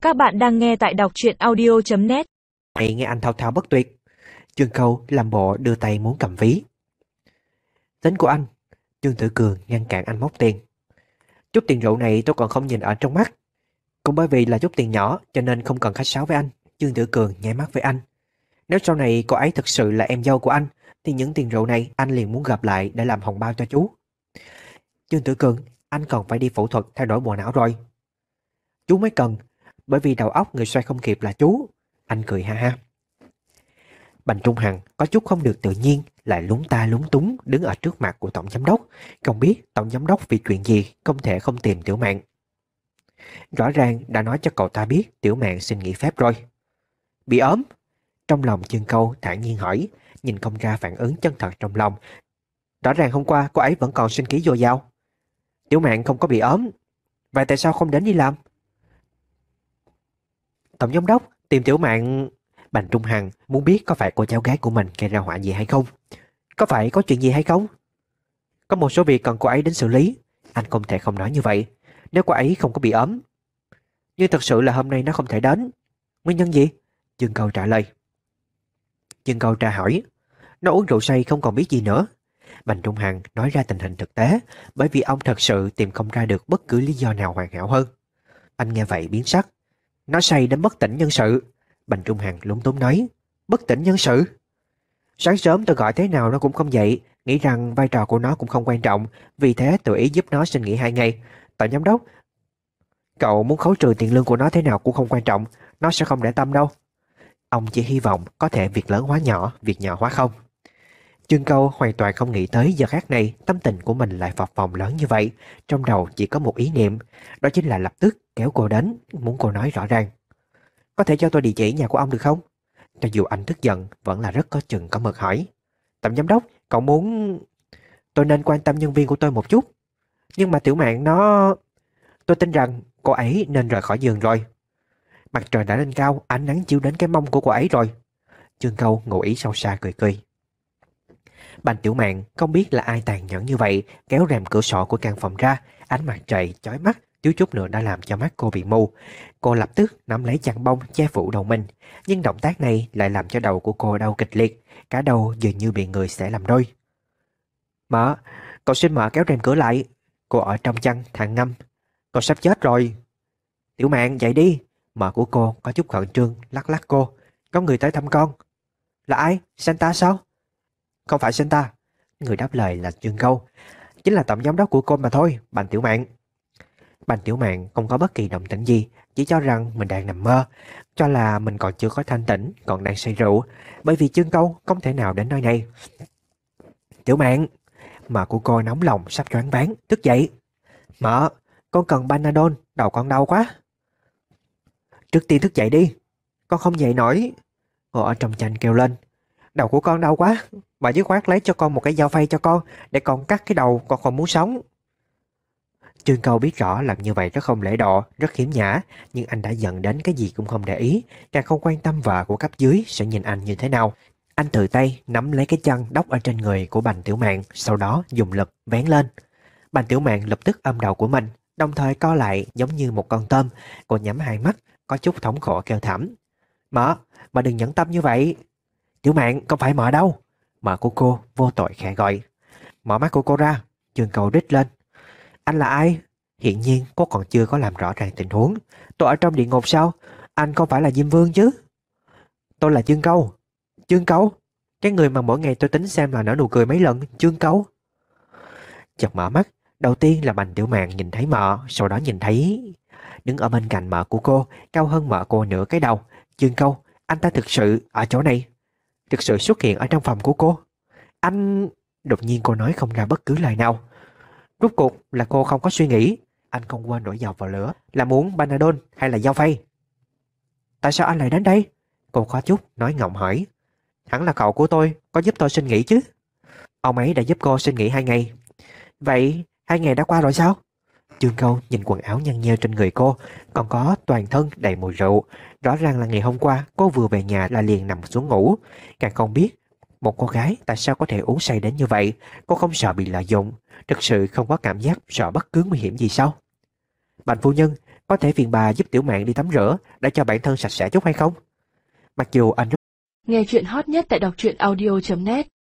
Các bạn đang nghe tại đọc truyện audio.net. Mày nghe anh thao thao bất tuyệt. Trương Câu làm bộ đưa tay muốn cầm ví. Tính của anh. Trương Tử Cường ngăn cản anh móc tiền. Chút tiền rượu này tôi còn không nhìn ở trong mắt. Cũng bởi vì là chút tiền nhỏ cho nên không cần khách sáo với anh. Trương Tử Cường nháy mắt với anh. Nếu sau này cô ấy thực sự là em dâu của anh thì những tiền rượu này anh liền muốn gặp lại để làm hồng bao cho chú. Trương Tử Cường, anh còn phải đi phẫu thuật thay đổi bộ não rồi. Chú mới cần, bởi vì đầu óc người xoay không kịp là chú. Anh cười ha ha. Bành Trung Hằng có chút không được tự nhiên, lại lúng ta lúng túng đứng ở trước mặt của tổng giám đốc. Không biết tổng giám đốc vì chuyện gì không thể không tìm Tiểu Mạn. Rõ ràng đã nói cho cậu ta biết Tiểu Mạn xin nghỉ phép rồi. Bị ốm? Trong lòng Trương Câu thản nhiên hỏi, nhìn không ra phản ứng chân thật trong lòng. Rõ ràng hôm qua cô ấy vẫn còn sinh khí dồi dào. Tiểu Mạn không có bị ốm. Vậy tại sao không đến đi làm? Tổng giám đốc tìm Tiểu Mạn. Bành Trung Hằng muốn biết có phải cô cháu gái của mình gây ra họa gì hay không. Có phải có chuyện gì hay không? Có một số việc cần cô ấy đến xử lý. Anh không thể không nói như vậy. Nếu cô ấy không có bị ốm. Nhưng thật sự là hôm nay nó không thể đến. Nguyên nhân gì? Dương Câu trả lời. Dương Câu tra hỏi. Nó uống rượu say không còn biết gì nữa. Bành Trung Hằng nói ra tình hình thực tế, bởi vì ông thật sự tìm không ra được bất cứ lý do nào hoàn hảo hơn. Anh nghe vậy biến sắc. Nó say đến bất tỉnh nhân sự. Bành Trung Hằng lúng túng nói. Bất tỉnh nhân sự? Sáng sớm tôi gọi thế nào nó cũng không dậy, nghĩ rằng vai trò của nó cũng không quan trọng, vì thế tự ý giúp nó xin nghỉ 2 ngày. Tổng giám đốc, cậu muốn khấu trừ tiền lương của nó thế nào cũng không quan trọng, nó sẽ không để tâm đâu. Ông chỉ hy vọng có thể việc lớn hóa nhỏ, việc nhỏ hóa không. Trương Câu hoàn toàn không nghĩ tới giờ khác này tâm tình của mình lại phập phồng lớn như vậy. Trong đầu chỉ có một ý niệm, đó chính là lập tức kéo cô đến, muốn cô nói rõ ràng. Có thể cho tôi địa chỉ nhà của ông được không? Cho dù anh tức giận, vẫn là rất có chừng có mực hỏi. Tổng giám đốc, cậu muốn... Tôi nên quan tâm nhân viên của tôi một chút. Nhưng mà Tiểu Mạn nó... Tôi tin rằng cô ấy nên rời khỏi giường rồi. Mặt trời đã lên cao, ánh nắng chiếu đến cái mông của cô ấy rồi. Trương Câu ngụ ý sâu xa cười cười. Bành Tiểu Mạn không biết là ai tàn nhẫn như vậy, kéo rèm cửa sổ của căn phòng ra, ánh mặt trời chói mắt, thiếu chút nữa đã làm cho mắt cô bị mù. Cô lập tức nắm lấy chăn bông che phủ đầu mình, nhưng động tác này lại làm cho đầu của cô đau kịch liệt, cả đầu dường như bị người xẻ làm đôi. Mợ, cậu xin mợ kéo rèm cửa lại. Cô ở trong chăn thằng ngâm. Cậu sắp chết rồi. Tiểu Mạn dậy đi. Mợ của cô có chút khẩn trương lắc lắc cô. Có người tới thăm con. Là ai? Santa sao? Không phải Santa. Người đáp lời là Trương Câu. Chính là tổng giám đốc của cô mà thôi, Bành Tiểu Mạn. Bành Tiểu Mạn không có bất kỳ động tĩnh gì, chỉ cho rằng mình đang nằm mơ, cho là mình còn chưa có thanh tỉnh, còn đang say rượu, bởi vì Trương Câu không thể nào đến nơi này. Tiểu Mạn, mợ của cô nóng lòng sắp choáng váng, thức dậy. Mợ, con cần Panadol, đầu con đau quá. Trước tiên thức dậy đi, con không dậy nổi. Cô ở trong chăn kêu lên. Đầu của con đau quá, bà dứt khoát lấy cho con một cái dao phay cho con, để con cắt cái đầu, con không muốn sống. Trương Câu biết rõ làm như vậy rất không lễ độ, rất khiếm nhã, nhưng anh đã giận đến cái gì cũng không để ý, càng không quan tâm vợ của cấp dưới sẽ nhìn anh như thế nào. Anh tự tay nắm lấy cái chăn đắp ở trên người của Bành Tiểu Mạn, sau đó dùng lực vén lên. Bành Tiểu Mạn lập tức ôm đầu của mình, đồng thời co lại giống như một con tôm. Cô nhắm hai mắt, có chút thống khổ kêu thảm. Mợ đừng nhẫn tâm như vậy. Tiểu Mạn, không phải mợ đâu. Mợ của cô vô tội khẽ gọi. Mở mắt của cô ra. Trương Câu rít lên. Anh là ai? Hiện nhiên cô còn chưa có làm rõ ràng tình huống. Tôi ở trong địa ngục sao? Anh không phải là Diêm Vương chứ? Tôi là Trương Câu. Trương Câu? Cái người mà mỗi ngày tôi tính xem là nở nụ cười mấy lần. Trương Câu. Chợt mở mắt, đầu tiên là Bành Tiểu Mạn nhìn thấy mợ, sau đó nhìn thấy... Đứng ở bên cạnh mợ của cô, cao hơn mợ cô nửa cái đầu. Trương Câu, anh ta thực sự ở chỗ này. Thực sự xuất hiện ở trong phòng của cô. Anh... Đột nhiên cô nói không ra bất cứ lời nào. Rốt cuộc là cô không có suy nghĩ. Anh không quên đổ dầu vào lửa. Là muốn Panadol hay là dao phay? Tại sao anh lại đến đây? Cô có chút nói ngọng hỏi. Hẳn là cậu của tôi có giúp tôi xin nghỉ chứ. Ông ấy đã giúp cô xin nghỉ 2 ngày. Vậy 2 ngày đã qua rồi sao? Trương Câu nhìn quần áo nhăn nheo trên người cô, còn có toàn thân đầy mùi rượu. Rõ ràng là ngày hôm qua cô vừa về nhà là liền nằm xuống ngủ. Càng không biết một cô gái tại sao có thể uống say đến như vậy. Cô không sợ bị lợi dụng, thực sự không có cảm giác sợ bất cứ nguy hiểm gì sao? Bành phu nhân, Có thể phiền bà giúp Tiểu Mạn đi tắm rửa để cho bản thân sạch sẽ chút hay không? Mặc dù anh Nghe chuyện hot nhất tại đọc truyện audio.net